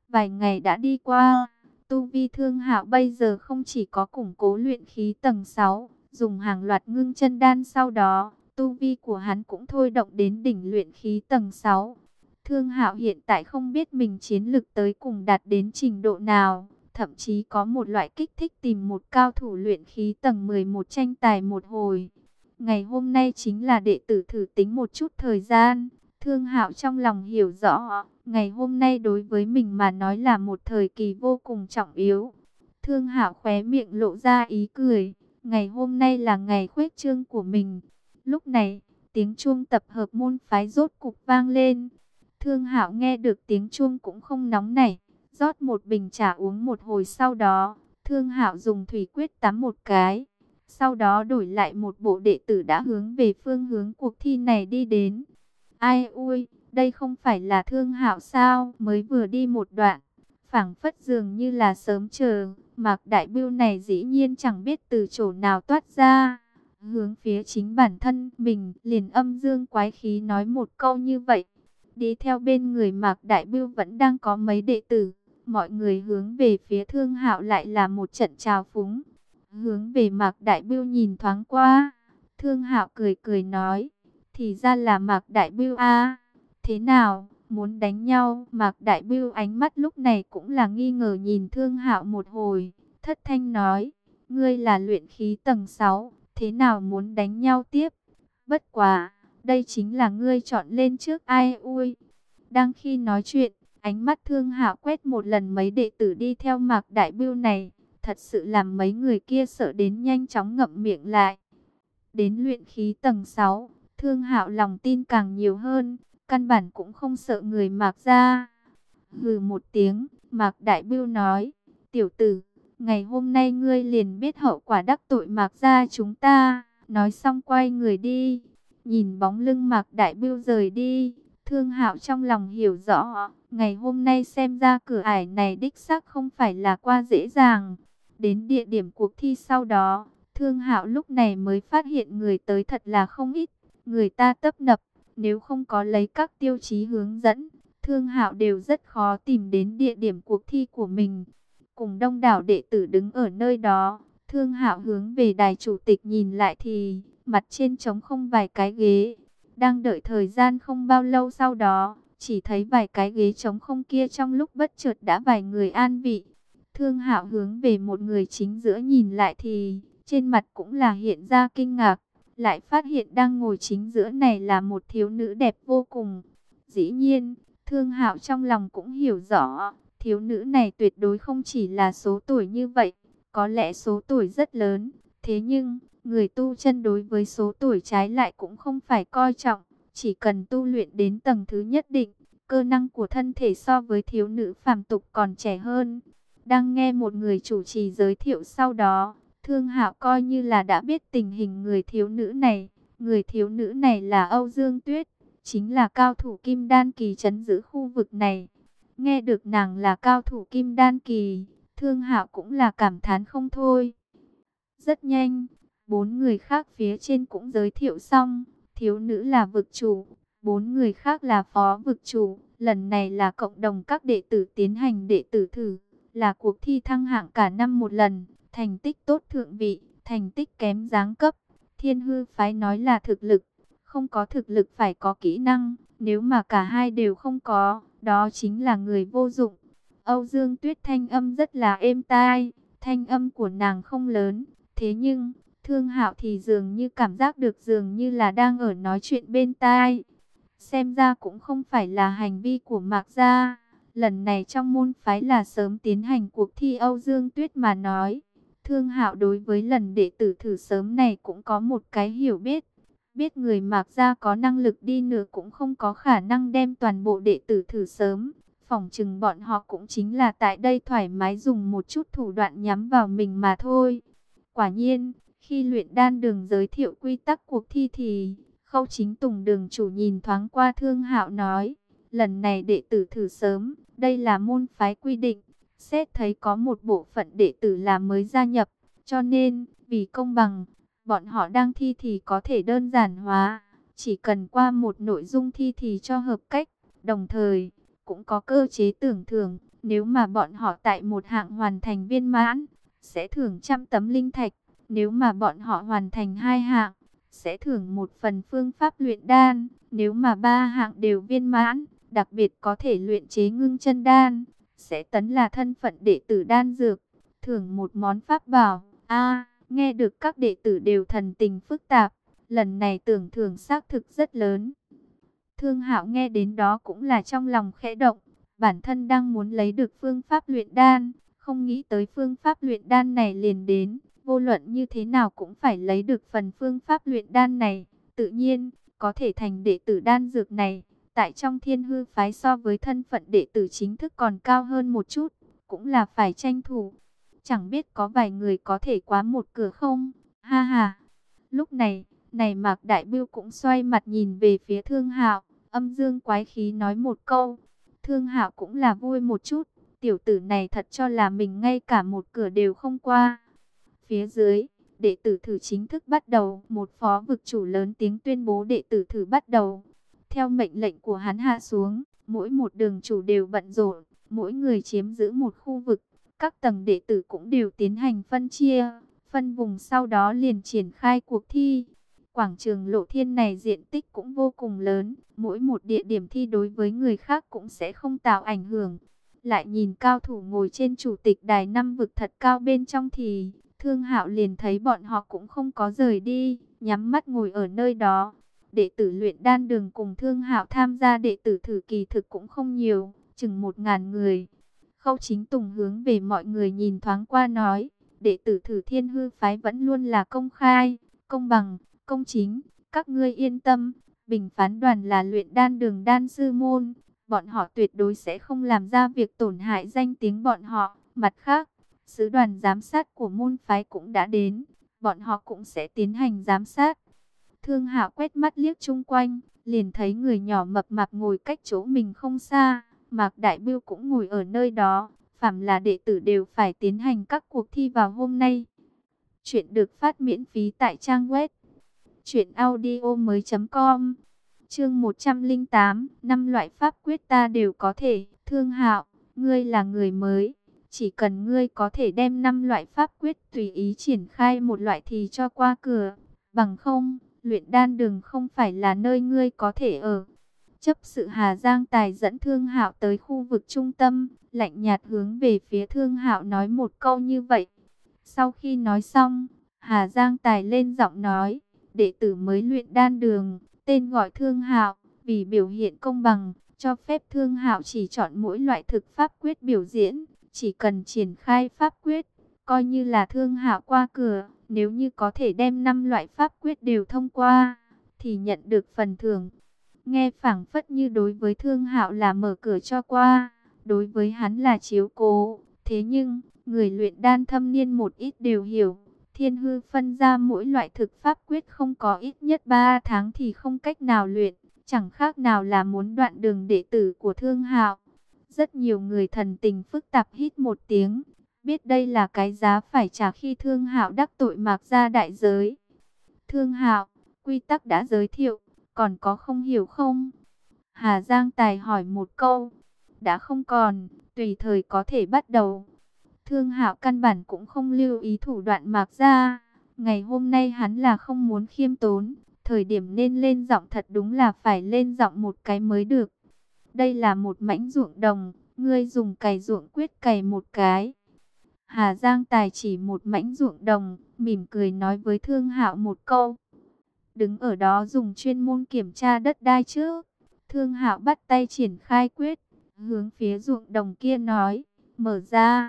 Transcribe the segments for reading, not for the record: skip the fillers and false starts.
Vài ngày đã đi qua, tu vi Thương Hạo bây giờ không chỉ có củng cố luyện khí tầng 6, dùng hàng loạt ngưng chân đan, sau đó tu vi của hắn cũng thôi động đến đỉnh luyện khí tầng 6. Thương Hạo hiện tại không biết mình chiến lực tới cùng đạt đến trình độ nào, thậm chí có một loại kích thích tìm một cao thủ luyện khí tầng 11 tranh tài một hồi. Ngày hôm nay chính là đệ tử thử tính một chút thời gian. Thương Hạo trong lòng hiểu rõ, ngày hôm nay đối với mình mà nói là một thời kỳ vô cùng trọng yếu. Thương Hạo khóe miệng lộ ra ý cười, ngày hôm nay là ngày khuếch trương của mình. Lúc này, tiếng chuông tập hợp môn phái rốt cục vang lên. Thương Hạo nghe được tiếng chuông cũng không nóng nảy, rót một bình trà uống một hồi, sau đó, Thương Hạo dùng thủy quyết tắm một cái. Sau đó đổi lại một bộ đệ tử đã hướng về phương hướng cuộc thi này đi đến. Ai ui, đây không phải là Thương Hạo sao? Mới vừa đi một đoạn, phảng phất dường như là sớm chờ, Mạc Đại Bưu này dĩ nhiên chẳng biết từ chỗ nào toát ra, hướng phía chính bản thân mình, liền âm dương quái khí nói một câu như vậy. Đi theo bên người Mạc Đại Bưu vẫn đang có mấy đệ tử, mọi người hướng về phía Thương Hạo lại là một trận trào phúng. Hướng về Mạc Đại Bưu nhìn thoáng qua, Thương Hạo cười cười nói, thì ra là Mạc Đại Bưu a. Thế nào, muốn đánh nhau? Mạc Đại Bưu ánh mắt lúc này cũng là nghi ngờ nhìn Thương Hạo một hồi, thất thanh nói, ngươi là luyện khí tầng 6, thế nào muốn đánh nhau tiếp? Bất quá, đây chính là ngươi chọn lên trước ai ui. Đang khi nói chuyện, ánh mắt Thương Hạo quét một lần mấy đệ tử đi theo Mạc Đại Bưu này, thật sự làm mấy người kia sợ đến nhanh chóng ngậm miệng lại. Đến luyện khí tầng 6, Thương Hạo lòng tin càng nhiều hơn, căn bản cũng không sợ người Mạc gia. Hừ một tiếng, Mạc Đại Bưu nói, tiểu tử, ngày hôm nay ngươi liền biết hậu quả đắc tội Mạc gia chúng ta. Nói xong quay người đi, nhìn bóng lưng Mạc Đại Bưu rời đi, Thương Hạo trong lòng hiểu rõ, ngày hôm nay xem ra cửa ải này đích xác không phải là qua dễ dàng. Đến địa điểm cuộc thi sau đó, Thương Hạo lúc này mới phát hiện người tới thật là không ít, người ta tấp nập, nếu không có lấy các tiêu chí hướng dẫn, Thương Hạo đều rất khó tìm đến địa điểm cuộc thi của mình. Cùng đông đảo đệ tử đứng ở nơi đó, Thương Hạo hướng về đài chủ tịch nhìn lại thì mặt trên trống không vài cái ghế. Đang đợi thời gian không bao lâu sau đó, chỉ thấy vài cái ghế trống không kia trong lúc bất chợt đã vài người an vị. Thương Hạo hướng về một người chính giữa nhìn lại thì trên mặt cũng là hiện ra kinh ngạc, lại phát hiện đang ngồi chính giữa này là một thiếu nữ đẹp vô cùng. Dĩ nhiên, Thương Hạo trong lòng cũng hiểu rõ, thiếu nữ này tuyệt đối không chỉ là số tuổi như vậy, có lẽ số tuổi rất lớn, thế nhưng người tu chân đối với số tuổi trái lại cũng không phải coi trọng, chỉ cần tu luyện đến tầng thứ nhất định, cơ năng của thân thể so với thiếu nữ phàm tục còn trẻ hơn. Đang nghe một người chủ trì giới thiệu sau đó, Thương Hạo coi như là đã biết tình hình người thiếu nữ này. Người thiếu nữ này là Âu Dương Tuyết, chính là cao thủ Kim Đan Kỳ trấn giữ khu vực này. Nghe được nàng là cao thủ Kim Đan Kỳ, Thương Hạo cũng là cảm thán không thôi. Rất nhanh, 4 người khác phía trên cũng giới thiệu xong, thiếu nữ là vực chủ, 4 người khác là phó vực chủ. Lần này là cộng đồng các đệ tử tiến hành đệ tử thử, là cuộc thi thăng hạng cả năm một lần, thành tích tốt thượng vị, thành tích kém giáng cấp. Thiên Hư phái nói là thực lực, không có thực lực phải có kỹ năng, nếu mà cả hai đều không có, đó chính là người vô dụng. Âu Dương Tuyết thanh âm rất là êm tai, thanh âm của nàng không lớn, thế nhưng Thương Hạo thì dường như cảm giác được dường như là đang ở nói chuyện bên tai. Xem ra cũng không phải là hành vi của Mạc gia. Lần này trong môn phái là sớm tiến hành cuộc thi. Âu Dương Tuyết mà nói, Thương Hạo đối với lần đệ tử thử sớm này cũng có một cái hiểu biết. Biết người Mạc gia có năng lực đi nữa cũng không có khả năng đem toàn bộ đệ tử thử sớm. Phỏng chừng bọn họ cũng chính là tại đây thoải mái dùng một chút thủ đoạn nhắm vào mình mà thôi. Quả nhiên, khi luyện đan đường giới thiệu quy tắc cuộc thi thì Khâu Chính Tùng đường chủ nhìn thoáng qua Thương Hạo nói, lần này đệ tử thử sớm, đây là môn phái quy định, xét thấy có một bộ phận đệ tử là mới gia nhập, cho nên, vì công bằng, bọn họ đang thi thì có thể đơn giản hóa, chỉ cần qua một nội dung thi thì cho hợp cách, đồng thời, cũng có cơ chế tưởng thưởng, Nếu mà bọn họ tại một hạng hoàn thành viên mãn, sẽ thưởng 100 tấm linh thạch. Nếu mà bọn họ hoàn thành 2 hạng, sẽ thưởng 1 phần phương pháp luyện đan. Nếu mà 3 hạng đều viên mãn, đặc biệt có thể luyện chế ngưng chân đan, sẽ tấn là thân phận đệ tử đan dược, thưởng 1 món pháp bảo. Nghe được các đệ tử đều thần tình phức tạp, lần này tưởng thưởng xác thực rất lớn. Thương Hạo nghe đến đó cũng là trong lòng khẽ động, bản thân đang muốn lấy được phương pháp luyện đan, không nghĩ tới phương pháp luyện đan này liền đến, vô luận như thế nào cũng phải lấy được phần phương pháp luyện đan này, tự nhiên có thể thành đệ tử đan dược này, tại trong Thiên Hư phái so với thân phận đệ tử chính thức còn cao hơn một chút, cũng là phải tranh thủ. Chẳng biết có vài người có thể qua một cửa không? Ha ha. Lúc này, Mạc Đại Bưu cũng xoay mặt nhìn về phía Thương Hạo, âm dương quái khí nói một câu. Thương Hạo cũng là vui một chút, tiểu tử này thật cho là mình ngay cả một cửa đều không qua. Phía dưới, đệ tử thử chính thức bắt đầu, một phó vực chủ lớn tiếng tuyên bố đệ tử thử bắt đầu. Theo mệnh lệnh của hắn hạ xuống, mỗi một đường chủ đều bận rộn, mỗi người chiếm giữ một khu vực, các tầng đệ tử cũng đều tiến hành phân chia, phân vùng sau đó liền triển khai cuộc thi. Quảng trường Lộ Thiên này diện tích cũng vô cùng lớn, mỗi một địa điểm thi đối với người khác cũng sẽ không tạo ảnh hưởng. Lại nhìn cao thủ ngồi trên chủ tịch đài 5 vực thật cao bên trong thì Thương Hạo liền thấy bọn họ cũng không có rời đi, nhắm mắt ngồi ở nơi đó. Đệ tử luyện đan đường cùng Thương Hạo tham gia đệ tử thử kỳ thực cũng không nhiều, chừng 1000 người. Khâu Chính Tùng hướng về mọi người nhìn thoáng qua nói, đệ tử thử Thiên Hư phái vẫn luôn là công khai, công bằng, công chính, các ngươi yên tâm, bình phán đoàn là luyện đan đường đan sư môn, bọn họ tuyệt đối sẽ không làm ra việc tổn hại danh tiếng bọn họ. Mặt khác, sứ đoàn giám sát của môn phái cũng đã đến, bọn họ cũng sẽ tiến hành giám sát. Thương Hạo quét mắt liếc chung quanh, liền thấy người nhỏ mập mạp ngồi cách chỗ mình không xa, Mạc Đại Bưu cũng ngồi ở nơi đó, phàm là đệ tử đều phải tiến hành các cuộc thi vào hôm nay. Chuyện được phát miễn phí tại trang web truyệnaudiomoi.com. Chương 108, 5 loại pháp quyết ta đều có thể. Thương Hạo, ngươi là người mới, chỉ cần ngươi có thể đem 5 loại pháp quyết tùy ý triển khai một loại thì cho qua cửa, bằng không, luyện đan đường không phải là nơi ngươi có thể ở. Chấp sự Hà Giang Tài dẫn Thương Hạo tới khu vực trung tâm, lạnh nhạt hướng về phía Thương Hạo nói một câu như vậy. Sau khi nói xong, Hà Giang Tài lên giọng nói, đệ tử mới luyện đan đường, tên gọi Thương Hạo, vì biểu hiện công bằng, cho phép Thương Hạo chỉ chọn mỗi loại thực pháp quyết biểu diễn, chỉ cần triển khai pháp quyết, coi như là Thương Hạo qua cửa. Nếu như có thể đem 5 loại pháp quyết đều thông qua, thì nhận được phần thưởng. Nghe phảng phất như đối với Thương Hạo là mở cửa cho qua, đối với hắn là chiếu cố. Thế nhưng, người luyện đan thâm niên một ít đều hiểu, Thiên Hư phân ra mỗi loại thực pháp quyết không có ít nhất 3 tháng thì không cách nào luyện, chẳng khác nào là muốn đoạn đường đệ tử của Thương Hạo. Rất nhiều người thần tình phức tạp hít một tiếng, biết đây là cái giá phải trả khi Thương Hạo đắc tội Mạc gia đại giới. Thương Hạo, quy tắc đã giới thiệu, còn có không hiểu không? Hà Giang Tài hỏi một câu. Đã không còn, tùy thời có thể bắt đầu. Thương Hạo căn bản cũng không lưu ý thủ đoạn Mạc gia. Ngày hôm nay hắn là không muốn khiêm tốn, thời điểm nên lên giọng thật đúng là phải lên giọng một cái mới được. Đây là một mảnh ruộng đồng, ngươi dùng cày ruộng quyết cày một cái. Hà Giang Tài chỉ một mảnh ruộng đồng, mỉm cười nói với Thương Hạo một câu. Đứng ở đó dùng chuyên môn kiểm tra đất đai trước. Thương Hạo bắt tay triển khai quyết, hướng phía ruộng đồng kia nói, mở ra.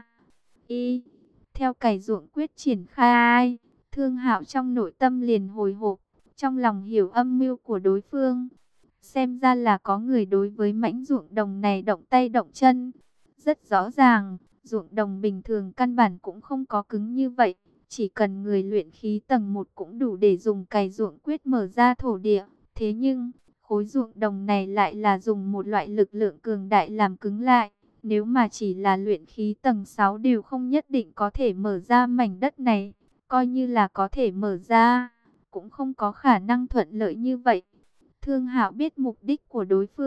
Theo cày ruộng quyết triển khai, Thương Hạo trong nội tâm liền hồi hộp, trong lòng hiểu âm mưu của đối phương. Xem ra là có người đối với mảnh ruộng đồng này động tay động chân. Rất rõ ràng, ruộng đồng bình thường căn bản cũng không có cứng như vậy. Chỉ cần người luyện khí tầng 1 cũng đủ để dùng cày ruộng quyết mở ra thổ địa. Thế nhưng, khối ruộng đồng này lại là dùng một loại lực lượng cường đại làm cứng lại. Nếu mà chỉ là luyện khí tầng 6 đều không nhất định có thể mở ra mảnh đất này. Coi như là có thể mở ra, cũng không có khả năng thuận lợi như vậy. Thương Hạo biết mục đích của đối phương,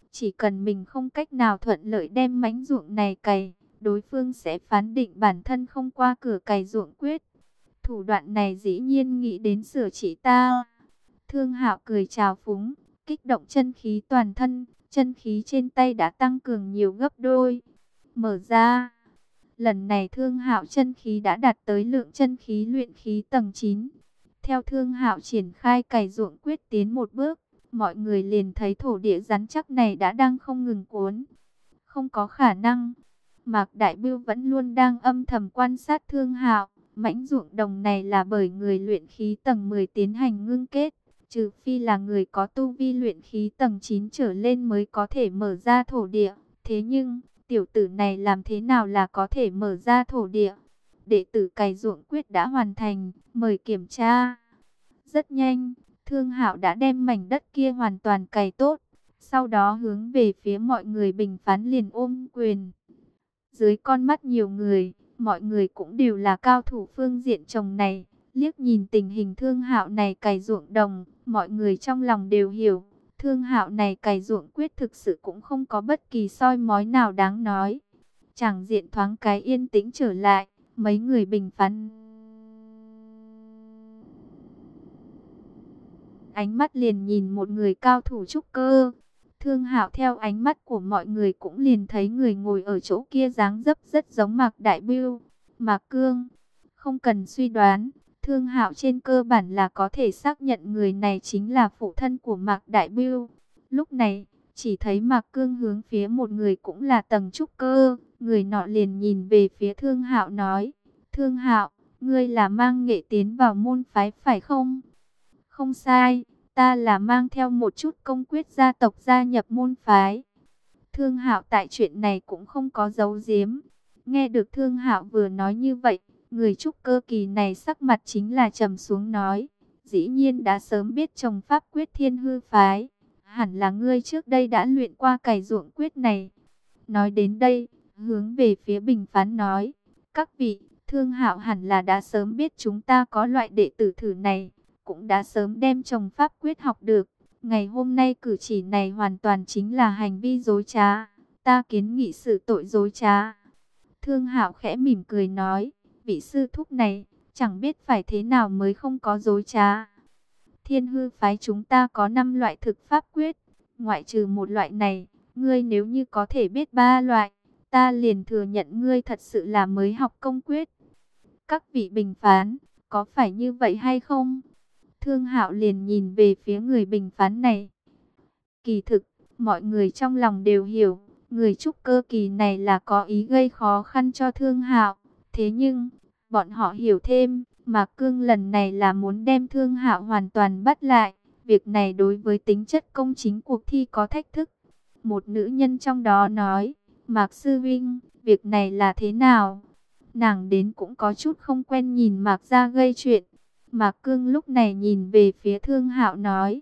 chỉ cần mình không cách nào thuận lợi đem mảnh ruộng này cày, đối phương sẽ phán định bản thân không qua cửa cày ruộng quyết. Thủ đoạn này dĩ nhiên nghĩ đến sửa chỉ ta. Thương Hạo cười trào phúng, kích động chân khí toàn thân, chân khí trên tay đã tăng cường nhiều gấp đôi. Mở ra, lần này Thương Hạo chân khí đã đạt tới lượng chân khí luyện khí tầng 9. Theo Thương Hạo triển khai cày ruộng quyết tiến một bước, mọi người liền thấy thổ địa rắn chắc này đã đang không ngừng cuốn. Không có khả năng. Mạc Đại Bưu vẫn luôn đang âm thầm quan sát Thương Hạo. Mảnh ruộng đồng này là bởi người luyện khí tầng 10 tiến hành ngưng kết. Trừ phi là người có tu vi luyện khí tầng 9 trở lên mới có thể mở ra thổ địa. Thế nhưng, tiểu tử này làm thế nào là có thể mở ra thổ địa? Đệ tử cày ruộng quyết đã hoàn thành, mời kiểm tra. Rất nhanh, Thương Hạo đã đem mảnh đất kia hoàn toàn cày tốt. Sau đó hướng về phía mọi người bình phán liền ôm quyền. Dưới con mắt nhiều người, mọi người cũng đều là cao thủ phương diện trồng này. Liếc nhìn tình hình Thương Hạo này cày ruộng đồng, mọi người trong lòng đều hiểu. Thương Hạo này cày ruộng quyết thực sự cũng không có bất kỳ soi mói nào đáng nói. Chẳng diện thoáng cái yên tĩnh trở lại, mấy người bình phán. Ánh mắt liền nhìn một người cao thủ trúc cơ. Thương Hạo theo ánh mắt của mọi người cũng liền thấy người ngồi ở chỗ kia dáng dấp rất giống Mạc Đại Bưu, Mạc Cương. Không cần suy đoán, Thương Hạo trên cơ bản là có thể xác nhận người này chính là phụ thân của Mạc Đại Bưu. Lúc này, chỉ thấy Mạc Cương hướng phía một người cũng là tầng trúc cơ, người nọ liền nhìn về phía Thương Hạo nói: "Thương Hạo, ngươi là mang nghệ tiến vào môn phái phải không?" "Không sai, ta là mang theo một chút công quyết gia tộc gia nhập môn phái." Thương Hạo tại chuyện này cũng không có giấu giếm. Nghe được Thương Hạo vừa nói như vậy, người trúc cơ kỳ này sắc mặt chính là trầm xuống nói: "Dĩ nhiên đã sớm biết trồng pháp quyết Thiên Hư phái, hẳn là ngươi trước đây đã luyện qua cày ruộng quyết này." Nói đến đây, hướng về phía bình phán nói: "Các vị, Thương Hạo hẳn là đã sớm biết chúng ta có loại đệ tử thử này, cũng đã sớm đem trồng pháp quyết học được. Ngày hôm nay cử chỉ này hoàn toàn chính là hành vi dối trá, ta kiến nghị xử tội dối trá." Thương Hạo khẽ mỉm cười nói: "Vị sư thúc này, chẳng biết phải thế nào mới không có dối trá. Thiên Hư phái chúng ta có 5 loại thực pháp quyết, ngoại trừ một loại này, ngươi nếu như có thể biết 3 loại, ta liền thừa nhận ngươi thật sự là mới học công quyết. Các vị bình phán, có phải như vậy hay không?" Thương Hạo liền nhìn về phía người bình phán này. Kỳ thực, mọi người trong lòng đều hiểu, người trúc cơ kỳ này là có ý gây khó khăn cho Thương Hạo. Thế nhưng, bọn họ hiểu thêm, Mạc Cương lần này là muốn đem Thương Hạo hoàn toàn bắt lại. Việc này đối với tính chất công chính cuộc thi có thách thức. Một nữ nhân trong đó nói: "Mạc sư vinh, việc này là thế nào?" Nàng đến cũng có chút không quen nhìn Mạc gia gây chuyện. Mạc Cương lúc này nhìn về phía Thương Hạo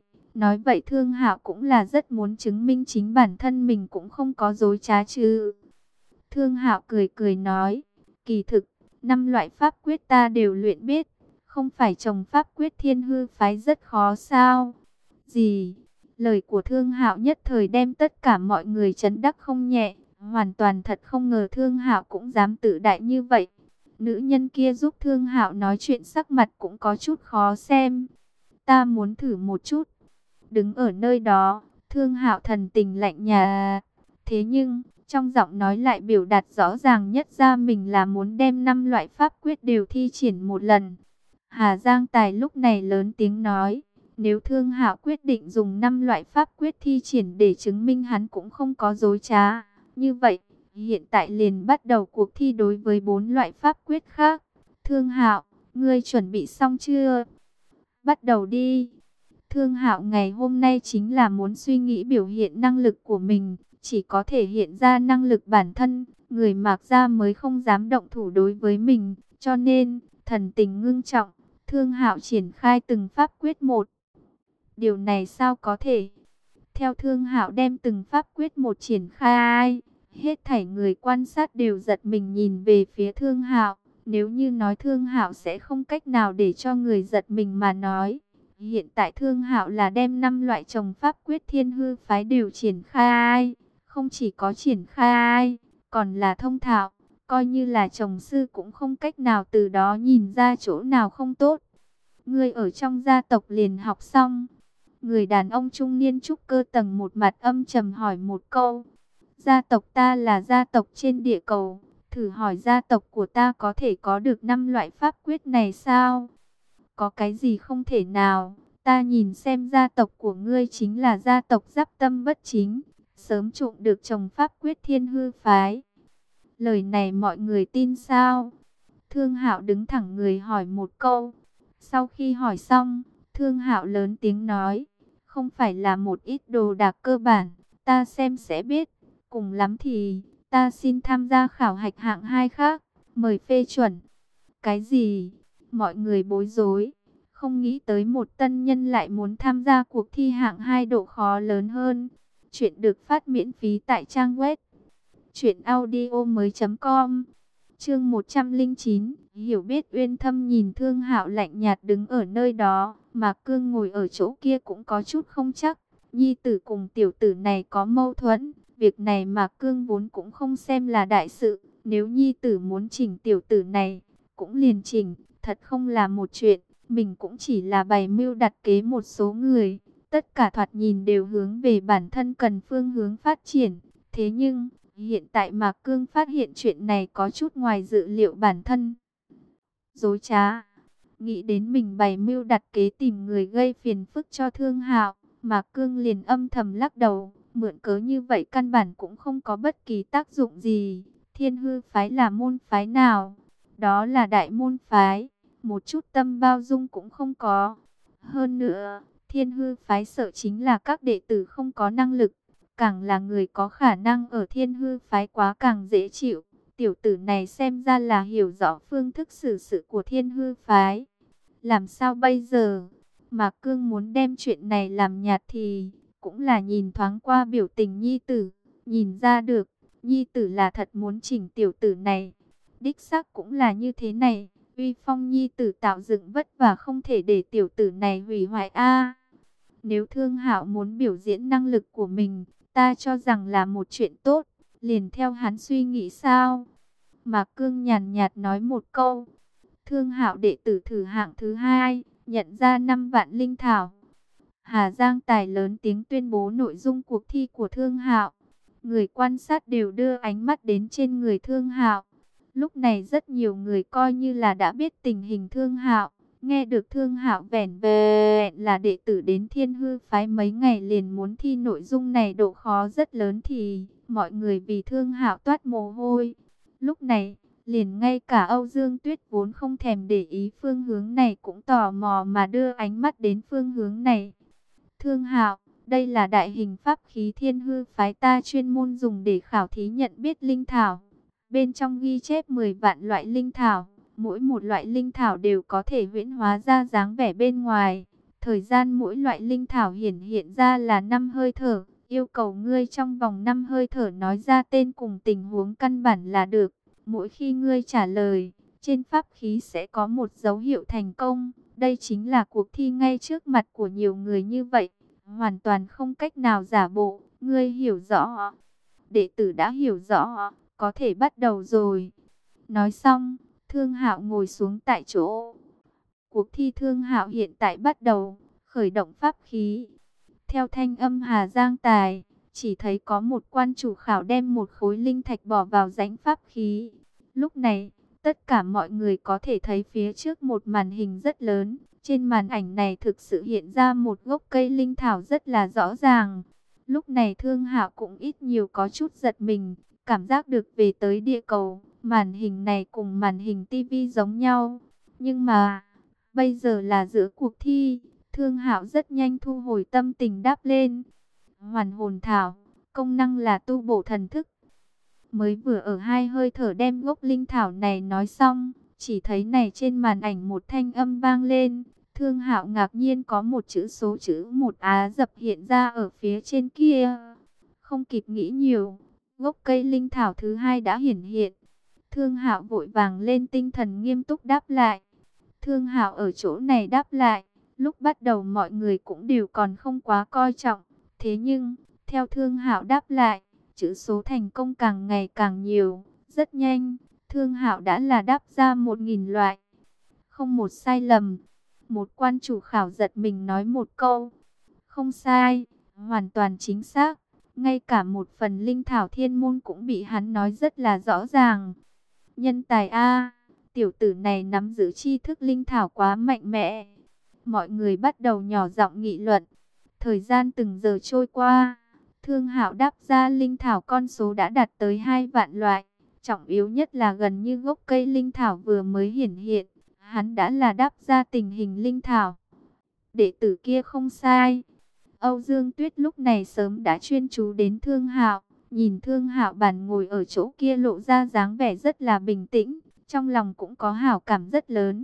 nói vậy Thương Hạo cũng là rất muốn chứng minh chính bản thân mình cũng không có dối trá chứ. Thương Hạo cười cười nói: "Kỳ thực, 5 loại pháp quyết ta đều luyện biết, không phải trồng pháp quyết Thiên Hư phái rất khó sao?" "Gì?" Lời của Thương Hạo nhất thời đem tất cả mọi người chấn đắc không nhẹ, hoàn toàn thật không ngờ Thương Hạo cũng dám tự đại như vậy. Nữ nhân kia giúp Thương Hạo nói chuyện sắc mặt cũng có chút khó xem. "Ta muốn thử một chút." Đứng ở nơi đó, Thương Hạo thần tình lạnh nhạt, thế nhưng trong giọng nói lại biểu đạt rõ ràng nhất ra mình là muốn đem 5 loại pháp quyết đều thi triển một lần. Hà Giang Tài lúc này lớn tiếng nói: "Nếu Thương Hạo quyết định dùng 5 loại pháp quyết thi triển để chứng minh hắn cũng không có dối trá, như vậy hiện tại liền bắt đầu cuộc thi đối với 4 loại pháp quyết khác. Thương Hạo, ngươi chuẩn bị xong chưa? Bắt đầu đi." Thương Hạo ngày hôm nay chính là muốn suy nghĩ biểu hiện năng lực của mình, chỉ có thể hiện ra năng lực bản thân, người Mạc gia mới không dám động thủ đối với mình, cho nên thần tình ngưng trọng, Thương Hạo triển khai từng pháp quyết một. Điều này sao có thể? Theo Thương Hạo đem từng pháp quyết một triển khai, hết thảy người quan sát đều giật mình nhìn về phía Thương Hạo. Nếu như nói Thương Hạo sẽ không cách nào để cho người giật mình mà nói, Hiện tại Thương Hạo là đem 5 loại trồng pháp quyết Thiên Hư phái đều triển khai, không chỉ có triển khai, còn là thông thạo, coi như là trồng sư cũng không cách nào từ đó nhìn ra chỗ nào không tốt. Ngươi ở trong gia tộc liền học xong. Người đàn ông trung niên trúc cơ tầng một mặt âm trầm hỏi một câu. Gia tộc ta là gia tộc trên địa cầu. Thử hỏi gia tộc của ta có thể có được 5 loại pháp quyết này sao? Có cái gì không thể nào? Ta nhìn xem gia tộc của ngươi chính là gia tộc giáp tâm bất chính. Sớm trộm được chồng pháp quyết Thiên Hư phái. Lời này mọi người tin sao? Thương Hạo đứng thẳng người hỏi một câu. Sau khi hỏi xong, Thương Hạo lớn tiếng nói, không phải là một ít đồ đạc cơ bản, ta xem sẽ biết, cùng lắm thì ta xin tham gia khảo hạch hạng 2 khác, mời phê chuẩn. Cái gì? Mọi người bối rối, không nghĩ tới một tân nhân lại muốn tham gia cuộc thi hạng 2 độ khó lớn hơn. Chuyện được phát miễn phí tại trang web truyệnaudiomoi.com. Chương 109, hiểu biết uyên thâm nhìn Thương Hạo lạnh nhạt đứng ở nơi đó, mà Cương ngồi ở chỗ kia cũng có chút không chắc. Nhi tử cùng tiểu tử này có mâu thuẫn, việc này mà Cương vốn cũng không xem là đại sự, nếu Nhi tử muốn chỉnh tiểu tử này, cũng liền chỉnh, thật không là một chuyện, mình cũng chỉ là bày mưu đặt kế một số người, tất cả thoạt nhìn đều hướng về bản thân cần phương hướng phát triển, thế nhưng hiện tại Mạc Cương phát hiện chuyện này có chút ngoài dự liệu bản thân. Dối trá, nghĩ đến mình bày mưu đặt kế tìm người gây phiền phức cho Thương Hạo, Mạc Cương liền âm thầm lắc đầu, mượn cớ như vậy căn bản cũng không có bất kỳ tác dụng gì. Thiên Hư phái là môn phái nào? Đó là đại môn phái, một chút tâm bao dung cũng không có. Hơn nữa, Thiên Hư phái sợ chính là các đệ tử không có năng lực. Càng là người có khả năng ở Thiên Hư phái quá càng dễ chịu. Tiểu tử này xem ra là hiểu rõ phương thức xử sự của Thiên Hư phái. Làm sao bây giờ? Mạc Cương muốn đem chuyện này làm nhạt thì cũng là nhìn thoáng qua biểu tình nhi tử, nhìn ra được nhi tử là thật muốn chỉnh tiểu tử này. Đích xác cũng là như thế này, uy phong nhi tử tạo dựng vất vả không thể để tiểu tử này hủy hoại a. Nếu Thương Hạo muốn biểu diễn năng lực của mình, ta cho rằng là một chuyện tốt, liền theo hắn suy nghĩ sao? Mạc Cương nhàn nhạt nói một câu. Thương Hạo đệ tử thử hạng thứ 2, nhận ra 5 vạn linh thảo. Hà Giang Tài lớn tiếng tuyên bố nội dung cuộc thi của Thương Hạo. Người quan sát đều đưa ánh mắt đến trên người Thương Hạo. Lúc này rất nhiều người coi như là đã biết tình hình Thương Hạo. Nghe được Thương Hạo vẻn vẹn là đệ tử đến Thiên Hư phái mấy ngày liền muốn thi nội dung này độ khó rất lớn thì mọi người vì Thương Hạo toát mồ hôi. Lúc này, liền ngay cả Âu Dương Tuyết vốn không thèm để ý phương hướng này cũng tò mò mà đưa ánh mắt đến phương hướng này. Thương Hạo, đây là đại hình pháp khí Thiên Hư phái ta chuyên môn dùng để khảo thí nhận biết linh thảo. Bên trong ghi chép 10 vạn loại linh thảo. Mỗi một loại linh thảo đều có thể huyễn hóa ra dáng vẻ bên ngoài. Thời gian mỗi loại linh thảo hiển hiện ra là 5 hơi thở. Yêu cầu ngươi trong vòng 5 hơi thở nói ra tên cùng tình huống căn bản là được. Mỗi khi ngươi trả lời, trên pháp khí sẽ có một dấu hiệu thành công. Đây chính là cuộc thi ngay trước mặt của nhiều người như vậy. Hoàn toàn không cách nào giả bộ. Ngươi hiểu rõ. Đệ tử đã hiểu rõ. Có thể bắt đầu rồi. Nói xong, Thương Hạo ngồi xuống tại chỗ. Cuộc thi Thương Hạo hiện tại bắt đầu, khởi động pháp khí. Theo thanh âm Hà Giang Tài, chỉ thấy có một quan chủ khảo đem một khối linh thạch bỏ vào rãnh pháp khí. Lúc này, tất cả mọi người có thể thấy phía trước một màn hình rất lớn. Trên màn ảnh này thực sự hiện ra một gốc cây linh thảo rất là rõ ràng. Lúc này Thương Hạo cũng ít nhiều có chút giật mình, cảm giác được về tới địa cầu. Màn hình này cùng màn hình tivi giống nhau, nhưng mà bây giờ là giữa cuộc thi. Thương Hạo rất nhanh thu hồi tâm tình đáp lên. Hoàn hồn thảo, công năng là tu bổ thần thức. Mới vừa ở 2 hơi thở đem gốc linh thảo này nói xong, chỉ thấy này trên màn ảnh một thanh âm vang lên. Thương Hạo ngạc nhiên có một chữ số chữ 1 Á Dập hiện ra ở phía trên kia. Không kịp nghĩ nhiều, gốc cây linh thảo thứ 2 đã hiển hiện. Thương Hạo vội vàng lên tinh thần nghiêm túc đáp lại. Thương Hạo ở chỗ này đáp lại, Lúc bắt đầu mọi người cũng đều còn không quá coi trọng. Thế nhưng, theo Thương Hạo đáp lại, chữ số thành công càng ngày càng nhiều. Rất nhanh, Thương Hạo đã là đáp ra 1000 loại. Không một sai lầm. Một quan chủ khảo giật mình nói một câu. Không sai, hoàn toàn chính xác. Ngay cả một phần linh thảo thiên môn cũng bị hắn nói rất là rõ ràng. Nhân tài A, tiểu tử này nắm giữ tri thức linh thảo quá mạnh mẽ. Mọi người bắt đầu nhỏ giọng nghị luận. Thời gian từng giờ trôi qua, Thương Hạo đáp ra linh thảo con số đã đạt tới 2 vạn loại. Trọng yếu nhất là gần như gốc cây linh thảo vừa mới hiển hiện, hắn đã là đáp ra tình hình linh thảo. Đệ tử kia không sai. Âu Dương Tuyết lúc này sớm đã chuyên chú đến Thương Hạo, nhìn Thương Hạo bàn ngồi ở chỗ kia lộ ra dáng vẻ rất là bình tĩnh, trong lòng cũng có hảo cảm rất lớn.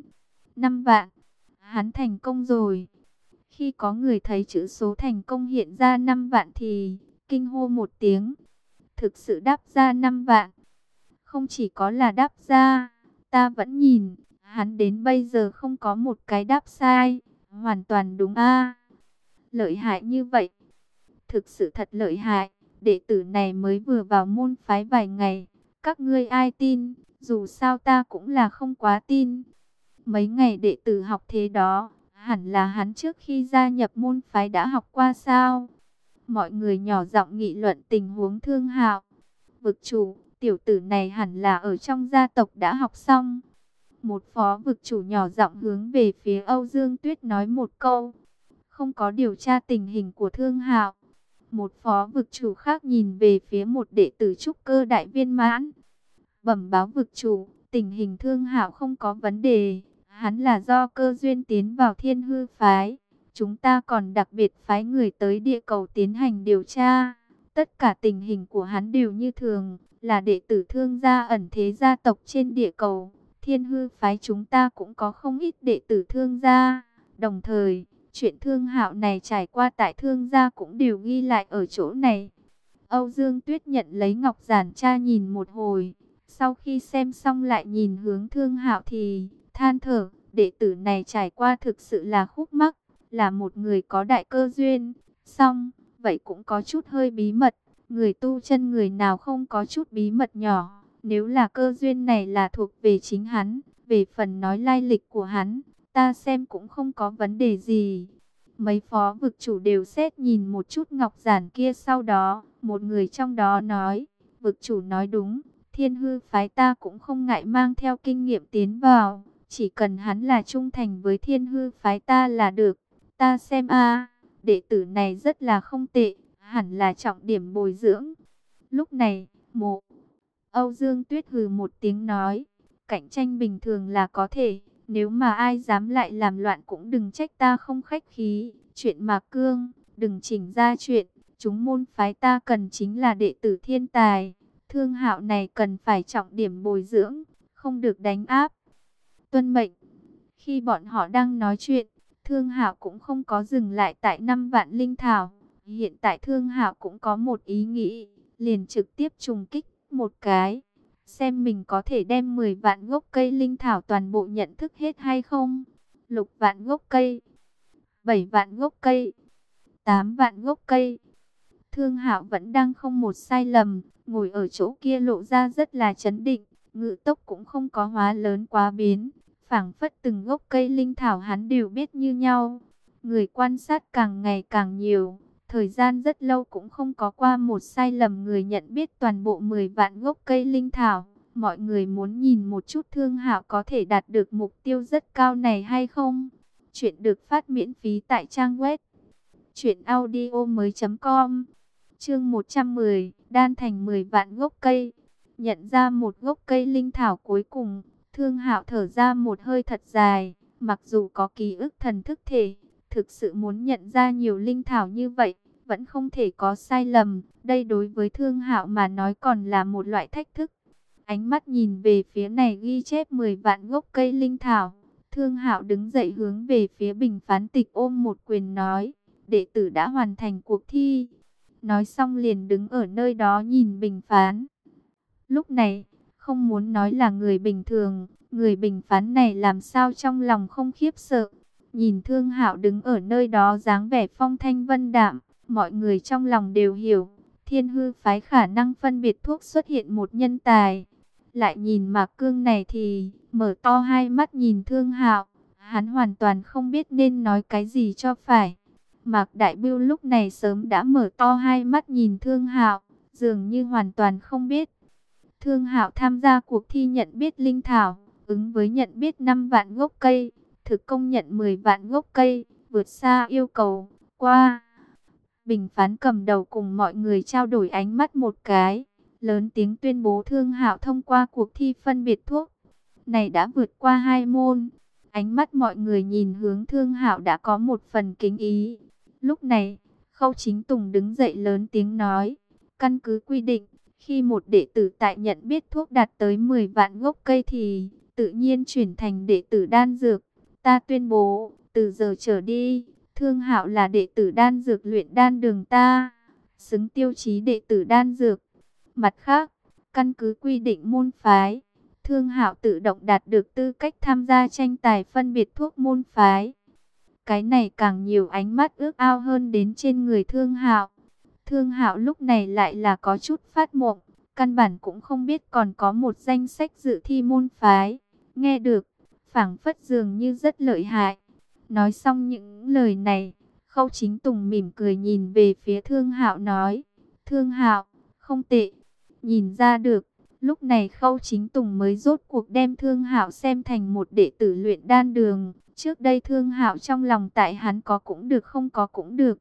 5 vạn, hắn thành công rồi. Khi có người thấy chữ số thành công hiện ra 5 vạn thì kinh hô một tiếng. Thực sự đáp ra 5 vạn. Không chỉ có là đáp ra, ta vẫn nhìn, hắn đến bây giờ không có một cái đáp sai, hoàn toàn đúng a. Lợi hại như vậy, thực sự thật lợi hại. Đệ tử này mới vừa vào môn phái vài ngày, các ngươi ai tin? Dù sao ta cũng là không quá tin. Mấy ngày đệ tử học thế đó, hẳn là hắn trước khi gia nhập môn phái đã học qua sao? Mọi người nhỏ giọng nghị luận tình huống Thương Hạo. Vực chủ, tiểu tử này hẳn là ở trong gia tộc đã học xong. Một phó vực chủ nhỏ giọng hướng về phía Âu Dương Tuyết nói một câu. Không có điều tra tình hình của Thương Hạo. Một phó vực chủ khác nhìn về phía một đệ tử trúc cơ đại viên mãn. Bẩm báo vực chủ, tình hình Thương Hạo không có vấn đề. Hắn là do cơ duyên tiến vào Thiên Hư phái. Chúng ta còn đặc biệt phái người tới địa cầu tiến hành điều tra. Tất cả tình hình của hắn đều như thường, là đệ tử Thương gia ẩn thế gia tộc trên địa cầu. Thiên Hư phái chúng ta cũng có không ít đệ tử Thương gia. Đồng thời, chuyện Thương Hạo này trải qua tại Thương gia cũng đều ghi lại ở chỗ này. Âu Dương Tuyết nhận lấy ngọc giản tra nhìn một hồi. Sau khi xem xong lại nhìn hướng Thương Hạo thì than thở, đệ tử này trải qua thực sự là khúc mắc, là một người có đại cơ duyên. Xong, vậy cũng có chút hơi bí mật. Người tu chân người nào không có chút bí mật nhỏ. Nếu là cơ duyên này là thuộc về chính hắn, về phần nói lai lịch của hắn, ta xem cũng không có vấn đề gì. Mấy phó vực chủ đều xét nhìn một chút ngọc giản kia, sau đó, một người trong đó nói, vực chủ nói đúng, Thiên Hư phái ta cũng không ngại mang theo kinh nghiệm tiến vào, chỉ cần hắn là trung thành với Thiên Hư phái ta là được. Ta xem đệ tử này rất là không tệ, hẳn là trọng điểm bồi dưỡng. Lúc này, Âu Dương Tuyết hừ một tiếng nói, cạnh tranh bình thường là có thể, nếu mà ai dám lại làm loạn cũng đừng trách ta không khách khí. Chuyện mà cương, đừng chỉnh ra chuyện, chúng môn phái ta cần chính là đệ tử thiên tài. Thương Hạo này cần phải trọng điểm bồi dưỡng, không được đánh áp. Tuân mệnh. Khi bọn họ đang nói chuyện, Thương Hạo cũng không có dừng lại tại 5 vạn linh thảo. Hiện tại Thương Hạo cũng có một ý nghĩ, liền trực tiếp trùng kích một cái. Xem mình có thể đem 10 vạn gốc cây linh thảo toàn bộ nhận thức hết hay không. Lục vạn gốc cây, 7 vạn gốc cây, 8 vạn gốc cây. Thương Hạo vẫn đang không một sai lầm, ngồi ở chỗ kia lộ ra rất là chấn định, ngự tốc cũng không có hóa lớn quá biến, phảng phất từng gốc cây linh thảo hắn đều biết như nhau. Người quan sát càng ngày càng nhiều, thời gian rất lâu cũng không có qua một sai lầm người nhận biết toàn bộ 10 vạn gốc cây linh thảo. Mọi người muốn nhìn một chút Thương Hạo có thể đạt được mục tiêu rất cao này hay không. Chuyện được phát miễn phí tại trang web truyệnaudiomoi.com. Chương 110, đan thành 10 vạn gốc cây. Nhận ra một gốc cây linh thảo cuối cùng, Thương Hạo thở ra một hơi thật dài, mặc dù có ký ức thần thức thể, thực sự muốn nhận ra nhiều linh thảo như vậy, vẫn không thể có sai lầm. Đây đối với Thương Hạo mà nói còn là một loại thách thức. Ánh mắt nhìn về phía này ghi chép 10 vạn gốc cây linh thảo. Thương Hạo đứng dậy hướng về phía bình phán tịch ôm một quyền nói, đệ tử đã hoàn thành cuộc thi. Nói xong liền đứng ở nơi đó nhìn bình phán. Lúc này, không muốn nói là người bình thường, người bình phán này làm sao trong lòng không khiếp sợ. Nhìn Thương Hạo đứng ở nơi đó dáng vẻ phong thanh vân đạm, mọi người trong lòng đều hiểu, Thiên Hư phái khả năng phân biệt thuốc xuất hiện một nhân tài. Lại nhìn Mạc Cương này thì mở to hai mắt nhìn Thương Hạo, hắn hoàn toàn không biết nên nói cái gì cho phải. Mạc Đại Bưu lúc này sớm đã mở to hai mắt nhìn Thương Hạo, dường như hoàn toàn không biết. Thương Hạo tham gia cuộc thi nhận biết linh thảo, ứng với nhận biết 5 vạn gốc cây, thực công nhận 10 vạn gốc cây, vượt xa yêu cầu. Qua, bình phán cầm đầu cùng mọi người trao đổi ánh mắt một cái, lớn tiếng tuyên bố Thương Hạo thông qua cuộc thi phân biệt thuốc này đã vượt qua 2 môn. Ánh mắt mọi người nhìn hướng Thương Hạo đã có một phần kính ý. Lúc này, Khâu Chính Tùng đứng dậy lớn tiếng nói, căn cứ quy định, khi một đệ tử tại nhận biết thuốc đạt tới 10 vạn gốc cây thì tự nhiên chuyển thành đệ tử đan dược. Ta tuyên bố, từ giờ trở đi, Thương Hạo là đệ tử đan dược luyện đan đường ta, xứng tiêu chí đệ tử đan dược. Mặt khác, căn cứ quy định môn phái, Thương Hạo tự động đạt được tư cách tham gia tranh tài phân biệt thuốc môn phái. Cái này càng nhiều ánh mắt ước ao hơn đến trên người Thương Hạo. Thương Hạo lúc này lại là có chút phát mộng, căn bản cũng không biết còn có một danh sách dự thi môn phái. Nghe được, phảng phất dường như rất lợi hại. Nói xong những lời này, Khâu Chính Tùng mỉm cười nhìn về phía Thương Hạo nói, Thương Hạo, không tệ. Nhìn ra được, lúc này Khâu Chính Tùng mới rốt cuộc đem Thương Hạo xem thành một đệ tử luyện đan đường. Trước đây Thương Hạo trong lòng tại hắn có cũng được không có cũng được.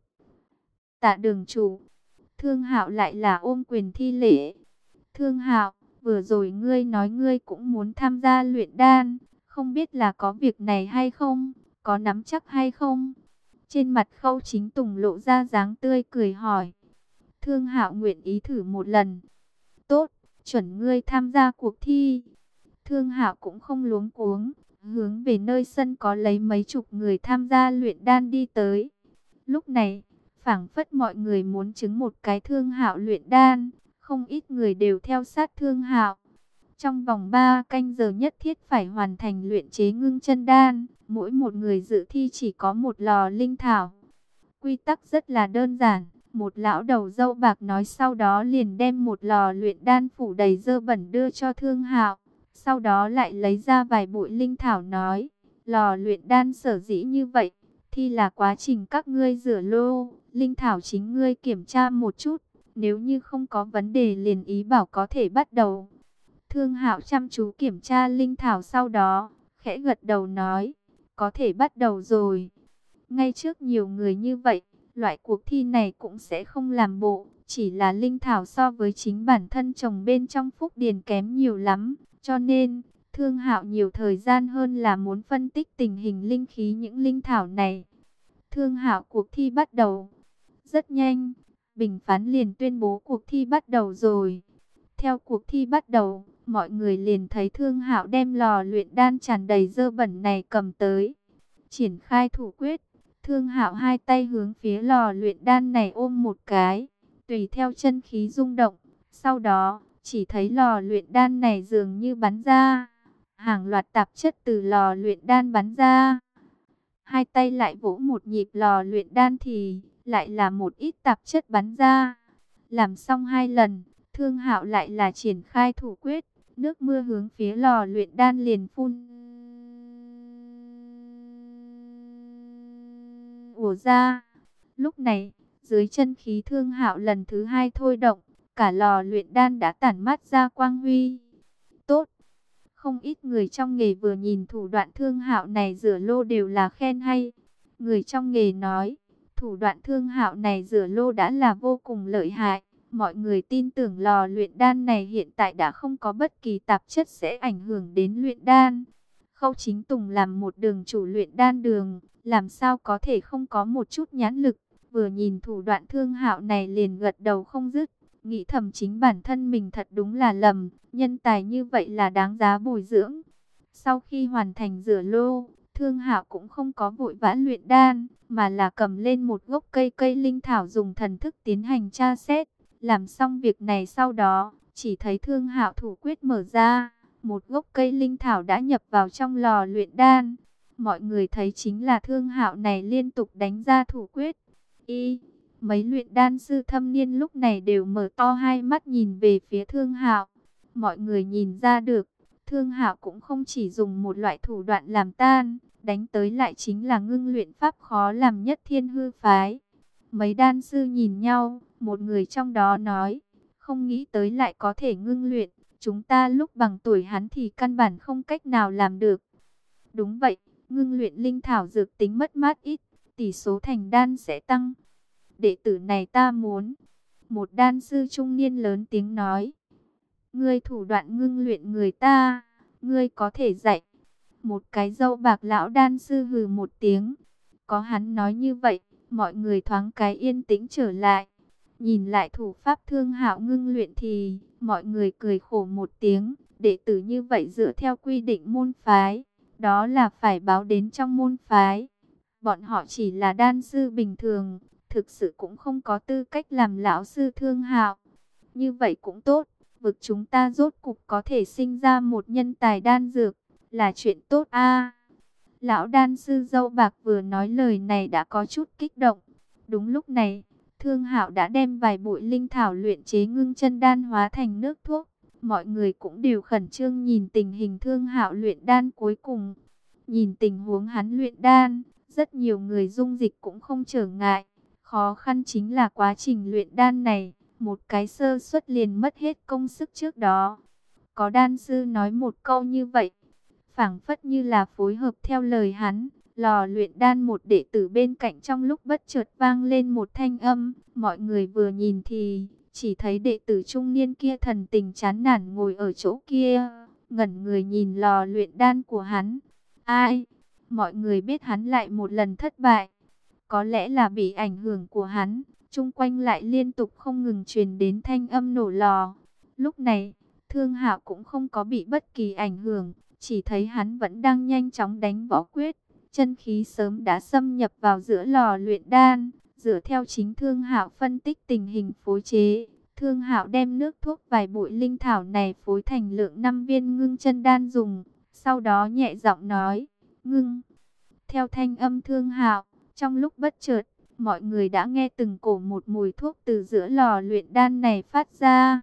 Tạ đường chủ, Thương Hạo lại là ôm quyền thi lễ. Thương Hạo, vừa rồi ngươi nói ngươi cũng muốn tham gia luyện đan, không biết là có việc này hay không, có nắm chắc hay không? Trên mặt Khâu Chính Tùng lộ ra dáng tươi cười hỏi. Thương Hạo nguyện ý thử một lần. Tốt, chuẩn ngươi tham gia cuộc thi. Thương Hạo cũng không luống cuống, hướng về nơi sân có lấy mấy chục người tham gia luyện đan đi tới. Lúc này, phảng phất mọi người muốn chứng một cái Thương Hạo luyện đan, không ít người đều theo sát Thương Hạo. Trong vòng 3 canh giờ nhất thiết phải hoàn thành luyện chế ngưng chân đan, mỗi một người dự thi chỉ có một lò linh thảo. Quy tắc rất là đơn giản, một lão đầu râu bạc nói, sau đó liền đem một lò luyện đan phủ đầy dơ bẩn đưa cho Thương Hạo. Sau đó lại lấy ra vài bụi linh thảo nói, lò luyện đan sở dĩ như vậy, thì là quá trình các ngươi rửa lô, linh thảo chính ngươi kiểm tra một chút, nếu như không có vấn đề liền ý bảo có thể bắt đầu. Thương Hạo chăm chú kiểm tra linh thảo sau đó, khẽ gật đầu nói, có thể bắt đầu rồi. Ngay trước nhiều người như vậy, loại cuộc thi này cũng sẽ không làm bộ, chỉ là linh thảo so với chính bản thân trồng bên trong phúc điền kém nhiều lắm. Cho nên, Thương Hạo nhiều thời gian hơn là muốn phân tích tình hình linh khí những linh thảo này. Thương Hạo cuộc thi bắt đầu. Rất nhanh, bình phán liền tuyên bố cuộc thi bắt đầu rồi. Theo cuộc thi bắt đầu, mọi người liền thấy Thương Hạo đem lò luyện đan tràn đầy dơ bẩn này cầm tới. Triển khai thủ quyết, Thương Hạo hai tay hướng phía lò luyện đan này ôm một cái, tùy theo chân khí rung động. Sau đó, chỉ thấy lò luyện đan này dường như bắn ra, hàng loạt tạp chất từ lò luyện đan bắn ra. Hai tay lại vỗ một nhịp lò luyện đan thì lại là một ít tạp chất bắn ra. Làm xong 2 lần, Thương Hạo lại là triển khai thủ quyết, nước mưa hướng phía lò luyện đan liền phun ùa ra. Lúc này, dưới chân khí Thương Hạo lần thứ 2 thôi động, cả lò luyện đan đã tản mát ra quang huy. Tốt! Không ít người trong nghề vừa nhìn thủ đoạn Thương Hạo này rửa lô đều là khen hay. Người trong nghề nói, thủ đoạn Thương Hạo này rửa lô đã là vô cùng lợi hại. Mọi người tin tưởng lò luyện đan này hiện tại đã không có bất kỳ tạp chất sẽ ảnh hưởng đến luyện đan. Khâu Chính Tùng làm một đường chủ luyện đan đường, làm sao có thể không có một chút nhãn lực. Vừa nhìn thủ đoạn Thương Hạo này liền gật đầu không dứt. Nghĩ thầm chính bản thân mình thật đúng là lầm, nhân tài như vậy là đáng giá bồi dưỡng. Sau khi hoàn thành rửa lô, Thương Hạo cũng không có vội vã luyện đan, mà là cầm lên một gốc cây linh thảo dùng thần thức tiến hành tra xét. Làm xong việc này sau đó, chỉ thấy Thương Hạo thủ quyết mở ra, một gốc cây linh thảo đã nhập vào trong lò luyện đan. mọi người thấy chính là Thương Hạo này liên tục đánh ra thủ quyết. Mấy luyện đan sư thâm niên lúc này đều mở to hai mắt nhìn về phía Thương Hạo. Mọi người nhìn ra được, Thương Hạo cũng không chỉ dùng một loại thủ đoạn làm tan, đánh tới lại chính là ngưng luyện pháp khó làm nhất Thiên Hư phái. Mấy đan sư nhìn nhau, một người trong đó nói, không nghĩ tới lại có thể ngưng luyện, chúng ta lúc bằng tuổi hắn thì căn bản không cách nào làm được. Đúng vậy, ngưng luyện linh thảo dược tính mất mát ít, tỷ số thành đan sẽ tăng. Đệ tử này ta muốn. Một đan sư trung niên lớn tiếng nói. Ngươi thủ đoạn ngưng luyện người ta, ngươi có thể dạy. Một cái râu bạc lão đan sư hừ một tiếng. Có hắn nói như vậy, mọi người thoáng cái yên tĩnh trở lại. Nhìn lại thủ pháp Thương Hạo ngưng luyện thì, mọi người cười khổ một tiếng. Đệ tử như vậy dựa theo quy định môn phái, đó là phải báo đến trong môn phái. Bọn họ chỉ là đan sư bình thường, thực sự cũng không có tư cách làm lão sư Thương Hạo. Như vậy cũng tốt, vực chúng ta rốt cục có thể sinh ra một nhân tài đan dược, là chuyện tốt a. Lão đan sư râu bạc vừa nói lời này đã có chút kích động. Đúng lúc này, Thương Hạo đã đem vài bụi linh thảo luyện chế ngưng chân đan hóa thành nước thuốc. Mọi người cũng đều khẩn trương nhìn tình hình Thương Hạo luyện đan cuối cùng. Nhìn tình huống hắn luyện đan, rất nhiều người dung dịch cũng không trở ngại. Khó khăn chính là quá trình luyện đan này, một cái sơ suất liền mất hết công sức trước đó. Có đan sư nói một câu như vậy, phảng phất như là phối hợp theo lời hắn. Lò luyện đan một đệ tử bên cạnh trong lúc bất chợt vang lên một thanh âm, mọi người vừa nhìn thì chỉ thấy đệ tử trung niên kia thần tình chán nản ngồi ở chỗ kia, ngẩn người nhìn lò luyện đan của hắn. Ai? Mọi người biết hắn lại một lần thất bại. Có lẽ là bị ảnh hưởng của hắn, chung quanh lại liên tục không ngừng truyền đến thanh âm nổ lò. Lúc này, Thương Hạo cũng không có bị bất kỳ ảnh hưởng, chỉ thấy hắn vẫn đang nhanh chóng đánh võ quyết. Chân khí sớm đã xâm nhập vào giữa lò luyện đan, dựa theo chính Thương Hạo phân tích tình hình phối chế. Thương Hạo đem nước thuốc vài bụi linh thảo này phối thành lượng 5 viên ngưng chân đan dùng, sau đó nhẹ giọng nói, ngưng. Theo thanh âm Thương Hạo, trong lúc bất chợt, mọi người đã nghe từng cổ một mùi thuốc từ giữa lò luyện đan này phát ra.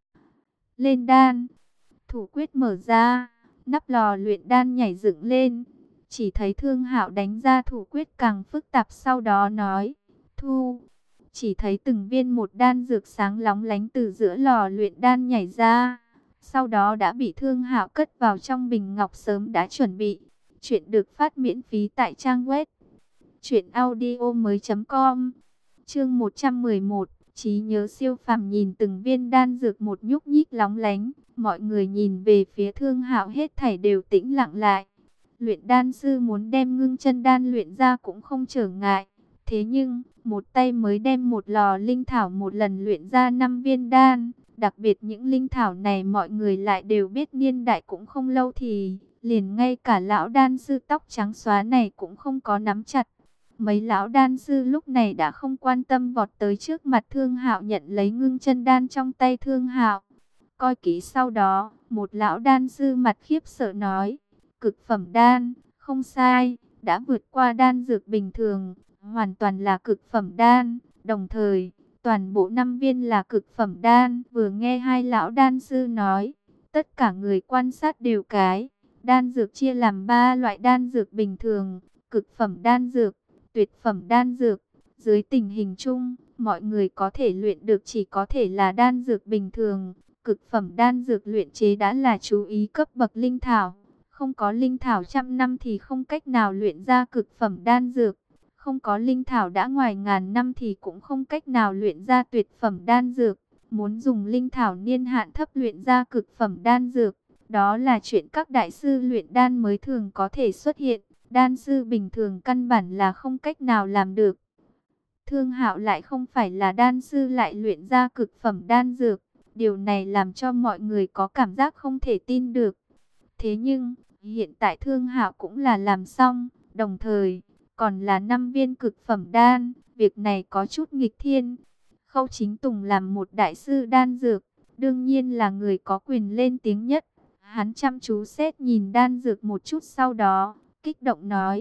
Lên đan, thủ quyết mở ra, nắp lò luyện đan nhảy dựng lên. Chỉ thấy Thương Hạo đánh ra thủ quyết càng phức tạp, sau đó nói, thu. Chỉ thấy từng viên một đan dược sáng lóng lánh từ giữa lò luyện đan nhảy ra. Sau đó đã bị Thương Hạo cất vào trong bình ngọc sớm đã chuẩn bị. Chuyện được phát miễn phí tại trang web truyệnaudiomoi.com. Chương 111, trí nhớ siêu phàm. Nhìn từng viên đan dược một nhúc nhích lóng lánh, mọi người nhìn về phía Thương Hạo hết thảy đều tĩnh lặng lại. Luyện đan sư muốn đem ngưng chân đan luyện ra cũng không trở ngại. Thế nhưng, một tay mới đem một lò linh thảo một lần luyện ra 5 viên đan. Đặc biệt những linh thảo này mọi người lại đều biết niên đại cũng không lâu thì, liền ngay cả lão đan sư tóc trắng xóa này cũng không có nắm chặt. Mấy lão đan sư lúc này đã không quan tâm vọt tới trước mặt Thương Hạo nhận lấy ngưng chân đan trong tay Thương Hạo. Coi kỹ sau đó, một lão đan sư mặt khiếp sợ nói, cực phẩm đan, không sai, đã vượt qua đan dược bình thường, hoàn toàn là cực phẩm đan, đồng thời, toàn bộ 5 viên là cực phẩm đan. Vừa nghe hai lão đan sư nói, tất cả người quan sát đều cái, đan dược chia làm 3 loại: đan dược bình thường, cực phẩm đan dược, tuyệt phẩm đan dược. Dưới tình hình chung, mọi người có thể luyện được chỉ có thể là đan dược bình thường. Cực phẩm đan dược luyện chế đã là chú ý cấp bậc linh thảo. Không có linh thảo trăm năm thì không cách nào luyện ra cực phẩm đan dược. Không có linh thảo đã ngoài ngàn năm thì cũng không cách nào luyện ra tuyệt phẩm đan dược. Muốn dùng linh thảo niên hạn thấp luyện ra cực phẩm đan dược, đó là chuyện các đại sư luyện đan mới thường có thể xuất hiện. Đan sư bình thường căn bản là không cách nào làm được. Thương Hạo lại không phải là đan sư lại luyện ra cực phẩm đan dược. Điều này làm cho mọi người có cảm giác không thể tin được. Thế nhưng, hiện tại Thương Hạo cũng là làm xong, đồng thời, còn là 5 viên cực phẩm đan. Việc này có chút nghịch thiên. Khâu Chính Tùng làm một đại sư đan dược, đương nhiên là người có quyền lên tiếng nhất. Hắn chăm chú xét nhìn đan dược một chút sau đó, kích động nói,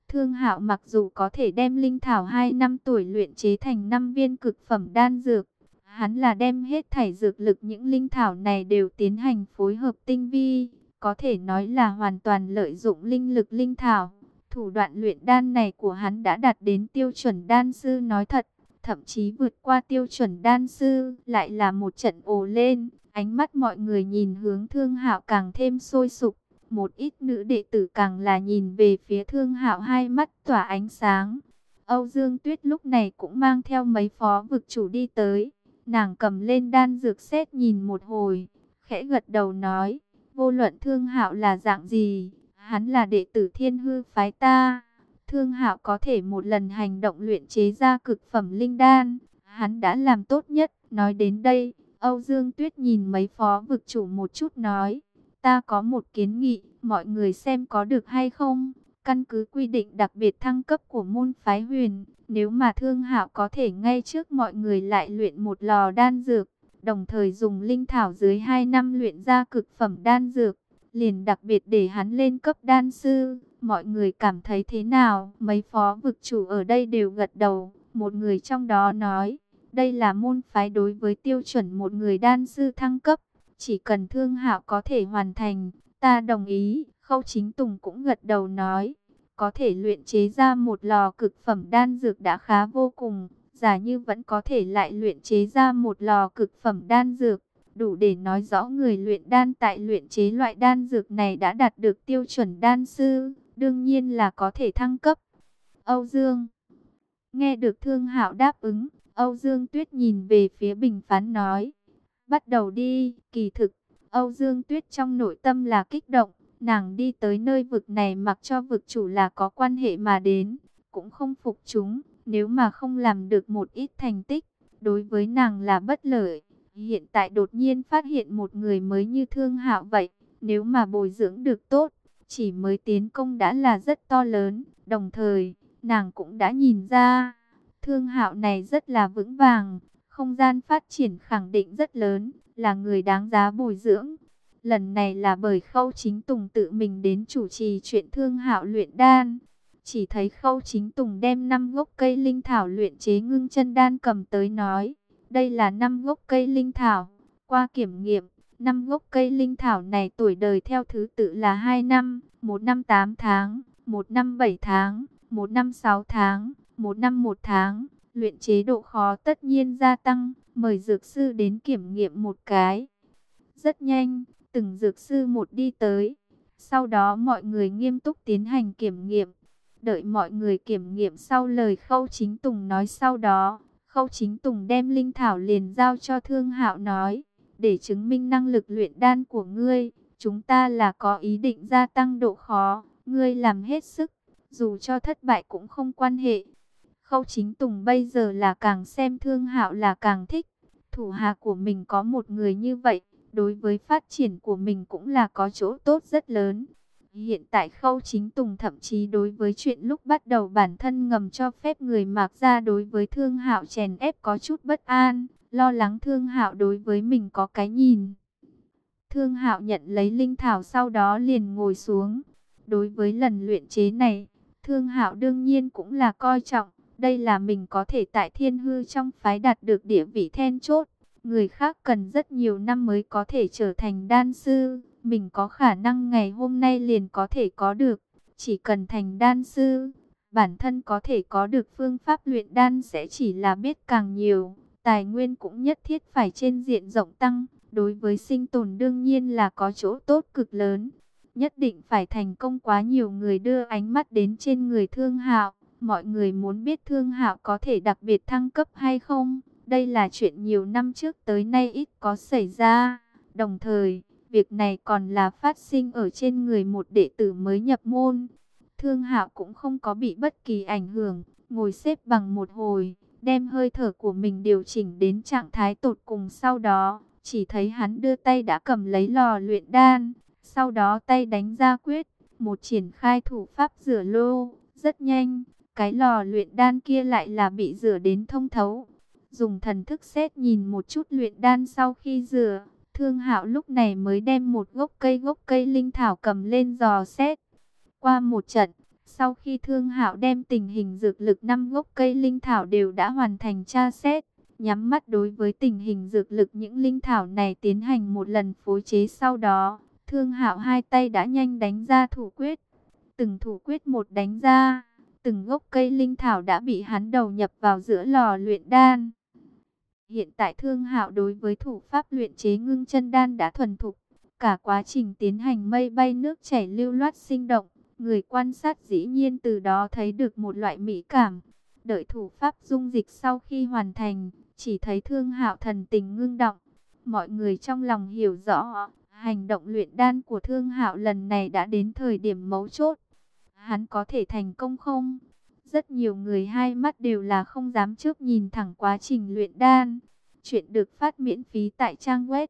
Thương Hạo mặc dù có thể đem linh thảo 2 năm tuổi luyện chế thành 5 viên cực phẩm đan dược, hắn là đem hết thảy dược lực những linh thảo này đều tiến hành phối hợp tinh vi, có thể nói là hoàn toàn lợi dụng linh lực linh thảo. Thủ đoạn luyện đan này của hắn đã đạt đến tiêu chuẩn đan sư nói thật, thậm chí vượt qua tiêu chuẩn đan sư, lại là một trận ồ lên, ánh mắt mọi người nhìn hướng Thương Hạo càng thêm sôi sục. Một ít nữ đệ tử càng là nhìn về phía Thương Hạo, hai mắt tỏa ánh sáng. Âu Dương Tuyết lúc này cũng mang theo mấy phó vực chủ đi tới. Nàng cầm lên đan dược xét nhìn một hồi, khẽ gật đầu nói, vô luận Thương Hạo là dạng gì, hắn là đệ tử Thiên Hư phái ta. Thương Hạo có thể một lần hành động luyện chế ra cực phẩm linh đan, hắn đã làm tốt nhất. Nói đến đây, Âu Dương Tuyết nhìn mấy phó vực chủ một chút nói, ta có một kiến nghị, mọi người xem có được hay không? Căn cứ quy định đặc biệt thăng cấp của môn phái Huyền, nếu mà Thương Hạo có thể ngay trước mọi người lại luyện một lò đan dược, đồng thời dùng linh thảo dưới 2 năm luyện ra cực phẩm đan dược, liền đặc biệt để hắn lên cấp đan sư, mọi người cảm thấy thế nào? Mấy phó vực chủ ở đây đều gật đầu, một người trong đó nói, đây là môn phái đối với tiêu chuẩn một người đan sư thăng cấp, chỉ cần Thương Hạo có thể hoàn thành, ta đồng ý. Khâu Chính Tùng cũng gật đầu nói, có thể luyện chế ra một lò cực phẩm đan dược đã khá vô cùng, giả như vẫn có thể lại luyện chế ra một lò cực phẩm đan dược, đủ để nói rõ người luyện đan tại luyện chế loại đan dược này đã đạt được tiêu chuẩn đan sư, đương nhiên là có thể thăng cấp. Âu Dương nghe được Thương Hạo đáp ứng, Âu Dương Tuyết nhìn về phía Bình Phán nói, bắt đầu đi. Kỳ thực, Âu Dương Tuyết trong nội tâm là kích động, nàng đi tới nơi vực này mặc cho vực chủ là có quan hệ mà đến, cũng không phục chúng, nếu mà không làm được một ít thành tích, đối với nàng là bất lợi. Hiện tại đột nhiên phát hiện một người mới như Thương Hạo vậy, nếu mà bồi dưỡng được tốt, chỉ mới tiến công đã là rất to lớn, đồng thời, nàng cũng đã nhìn ra, Thương Hạo này rất là vững vàng, không gian phát triển khẳng định rất lớn, là người đáng giá bồi dưỡng. Lần này là bởi Khâu Chính Tùng tự mình đến chủ trì chuyện Thương Hạo luyện đan. Chỉ thấy Khâu Chính Tùng đem 5 gốc cây linh thảo luyện chế ngưng chân đan cầm tới nói, đây là 5 gốc cây linh thảo. Qua kiểm nghiệm, 5 gốc cây linh thảo này tuổi đời theo thứ tự là 2 năm, 1 năm 8 tháng, 1 năm 7 tháng, 1 năm 6 tháng, 1 năm 1 tháng. Luyện chế độ khó tất nhiên gia tăng, mời dược sư đến kiểm nghiệm một cái. Rất nhanh, từng dược sư một đi tới. Sau đó mọi người nghiêm túc tiến hành kiểm nghiệm. Đợi mọi người kiểm nghiệm sau lời Khâu Chính Tùng nói sau đó, Khâu Chính Tùng đem linh thảo liền giao cho Thương Hạo nói, để chứng minh năng lực luyện đan của ngươi, chúng ta là có ý định gia tăng độ khó, ngươi làm hết sức, dù cho thất bại cũng không quan hệ. Khâu Chính Tùng bây giờ là càng xem Thương Hạo là càng thích, thủ hạ của mình có một người như vậy, đối với phát triển của mình cũng là có chỗ tốt rất lớn. Hiện tại Khâu Chính Tùng thậm chí đối với chuyện lúc bắt đầu bản thân ngầm cho phép người Mạc Gia đối với Thương Hạo chèn ép có chút bất an, lo lắng Thương Hạo đối với mình có cái nhìn. Thương Hạo nhận lấy linh thảo sau đó liền ngồi xuống. Đối với lần luyện chế này, Thương Hạo đương nhiên cũng là coi trọng, đây là mình có thể tại Thiên Hư trong phái đạt được địa vị then chốt. Người khác cần rất nhiều năm mới có thể trở thành đan sư, mình có khả năng ngày hôm nay liền có thể có được. Chỉ cần thành đan sư, bản thân có thể có được phương pháp luyện đan sẽ chỉ là biết càng nhiều, tài nguyên cũng nhất thiết phải trên diện rộng tăng. Đối với sinh tồn đương nhiên là có chỗ tốt cực lớn. Nhất định phải thành công, quá nhiều người đưa ánh mắt đến trên người Thương Hạo. Mọi người muốn biết Thương Hạo có thể đặc biệt thăng cấp hay không. Đây là chuyện nhiều năm trước tới nay ít có xảy ra. Đồng thời, việc này còn là phát sinh ở trên người một đệ tử mới nhập môn. Thương Hạo cũng không có bị bất kỳ ảnh hưởng, ngồi xếp bằng một hồi, đem hơi thở của mình điều chỉnh đến trạng thái tột cùng, sau đó chỉ thấy hắn đưa tay đã cầm lấy lò luyện đan, sau đó tay đánh ra quyết, một triển khai thủ pháp rửa lô, rất nhanh, cái lò luyện đan kia lại là bị rửa đến thông thấu. Dùng thần thức xét nhìn một chút luyện đan sau khi rửa, Thương Hạo lúc này mới đem một gốc cây linh thảo cầm lên dò xét. Qua một trận, Sau khi Thương Hạo đem tình hình dược lực 5 gốc cây linh thảo đều đã hoàn thành tra xét, nhắm mắt đối với tình hình dược lực những linh thảo này tiến hành một lần phối chế, sau đó Thương Hạo hai tay đã nhanh đánh ra thủ quyết. Từng thủ quyết một đánh ra, từng gốc cây linh thảo đã bị hắn đầu nhập vào giữa lò luyện đan. Hiện tại Thương Hạo đối với thủ pháp luyện chế ngưng chân đan đã thuần thục, cả quá trình tiến hành mây bay nước chảy lưu loát sinh động, người quan sát dĩ nhiên từ đó thấy được một loại mỹ cảm. Đợi thủ pháp dung dịch sau khi hoàn thành, chỉ thấy Thương Hạo thần tình ngưng động, mọi người trong lòng hiểu rõ, hành động luyện đan của Thương Hạo lần này đã đến thời điểm mấu chốt. Hắn có thể thành công không? Rất nhiều người hai mắt đều là không dám chớp nhìn thẳng quá trình luyện đan. Chuyện được phát miễn phí tại trang web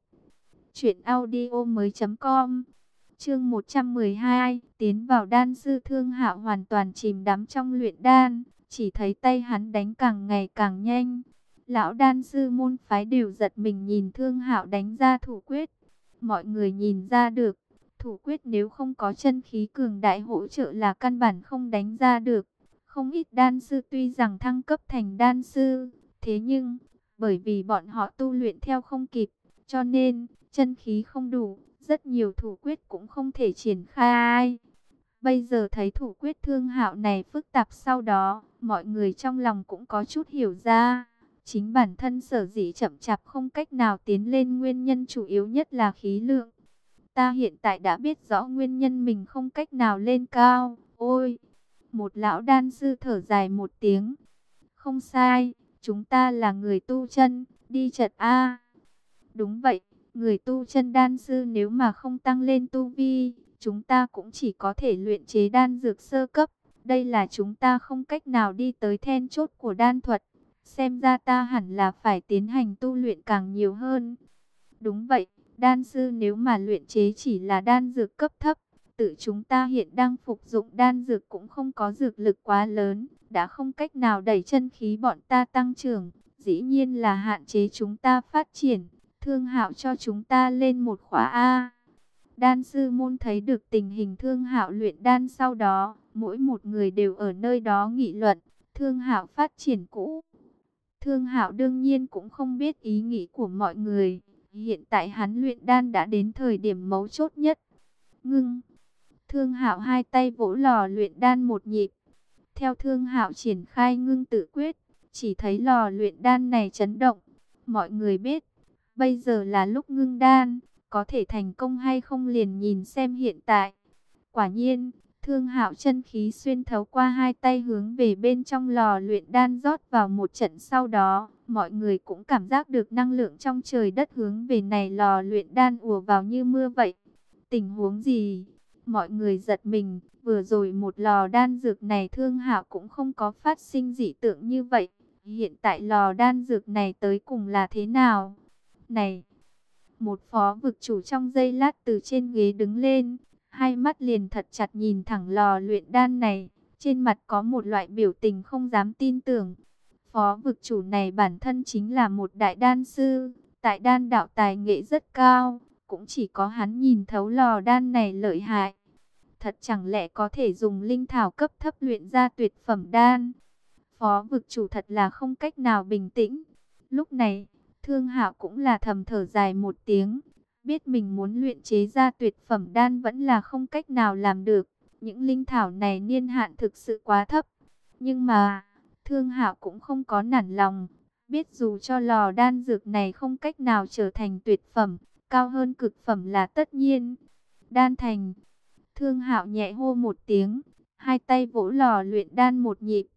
truyệnaudiomoi.com. Chương 112, tiến vào đan sư. Thương Hạo hoàn toàn chìm đắm trong luyện đan, chỉ thấy tay hắn đánh càng ngày càng nhanh. Lão đan sư môn phái đều giật mình nhìn Thương Hạo đánh ra thủ quyết. Mọi người nhìn ra được, thủ quyết nếu không có chân khí cường đại hỗ trợ là căn bản không đánh ra được. Không ít đan sư tuy rằng thăng cấp thành đan sư, thế nhưng bởi vì bọn họ tu luyện theo không kịp, cho nên chân khí không đủ, rất nhiều thủ quyết cũng không thể triển khai. Bây giờ thấy thủ quyết Thương Hạo này phức tạp, sau đó mọi người trong lòng cũng có chút hiểu ra. Chính bản thân sở dĩ chậm chạp không cách nào tiến lên, nguyên nhân chủ yếu nhất là khí lượng. Ta hiện tại đã biết rõ nguyên nhân mình không cách nào lên cao. Ôi! Một lão đan sư thở dài một tiếng. Không sai, chúng ta là người tu chân, đi chật a. Đúng vậy, người tu chân đan sư nếu mà không tăng lên tu vi, chúng ta cũng chỉ có thể luyện chế đan dược sơ cấp. Đây là chúng ta không cách nào đi tới then chốt của đan thuật. Xem ra ta hẳn là phải tiến hành tu luyện càng nhiều hơn. Đúng vậy, đan sư nếu mà luyện chế chỉ là đan dược cấp thấp, tự chúng ta hiện đang phục dụng đan dược cũng không có dược lực quá lớn, đã không cách nào đẩy chân khí bọn ta tăng trưởng, dĩ nhiên là hạn chế chúng ta phát triển. Thương Hạo cho chúng ta lên một khóa A. Đan sư môn thấy được tình hình Thương Hạo luyện đan, sau đó mỗi một người đều ở nơi đó nghị luận Thương Hạo phát triển cũ. Thương Hạo đương nhiên cũng không biết ý nghĩ của mọi người. Hiện tại hắn luyện đan đã đến thời điểm mấu chốt nhất. Ngưng. Thương Hạo hai tay vỗ lò luyện đan một nhịp. Theo Thương Hạo triển khai ngưng tự quyết, chỉ thấy lò luyện đan này chấn động. Mọi người biết, bây giờ là lúc ngưng đan, có thể thành công hay không liền nhìn xem hiện tại. Quả nhiên, Thương Hạo chân khí xuyên thấu qua hai tay hướng về bên trong lò luyện đan rót vào một trận, sau đó, mọi người cũng cảm giác được năng lượng trong trời đất hướng về này lò luyện đan ùa vào như mưa vậy. Tình huống gì? Mọi người giật mình, vừa rồi một lò đan dược này Thương Hạo cũng không có phát sinh dị tượng như vậy. Hiện tại lò đan dược này tới cùng là thế nào? Này! Một phó vực chủ trong giây lát từ trên ghế đứng lên, hai mắt liền thật chặt nhìn thẳng lò luyện đan này, trên mặt có một loại biểu tình không dám tin tưởng. Phó vực chủ này bản thân chính là một đại đan sư, tại đan đạo tài nghệ rất cao, cũng chỉ có hắn nhìn thấu lò đan này lợi hại. Thật chẳng lẽ có thể dùng linh thảo cấp thấp luyện ra tuyệt phẩm đan? Phó vực chủ thật là không cách nào bình tĩnh. Lúc này, Thương Hạo cũng là thầm thở dài một tiếng, biết mình muốn luyện chế ra tuyệt phẩm đan vẫn là không cách nào làm được. Những linh thảo này niên hạn thực sự quá thấp. Nhưng mà, Thương Hạo cũng không có nản lòng, biết dù cho lò đan dược này không cách nào trở thành tuyệt phẩm, cao hơn cực phẩm là tất nhiên. Đan thành. Thương Hạo nhẹ hô một tiếng, hai tay vỗ lò luyện đan một nhịp,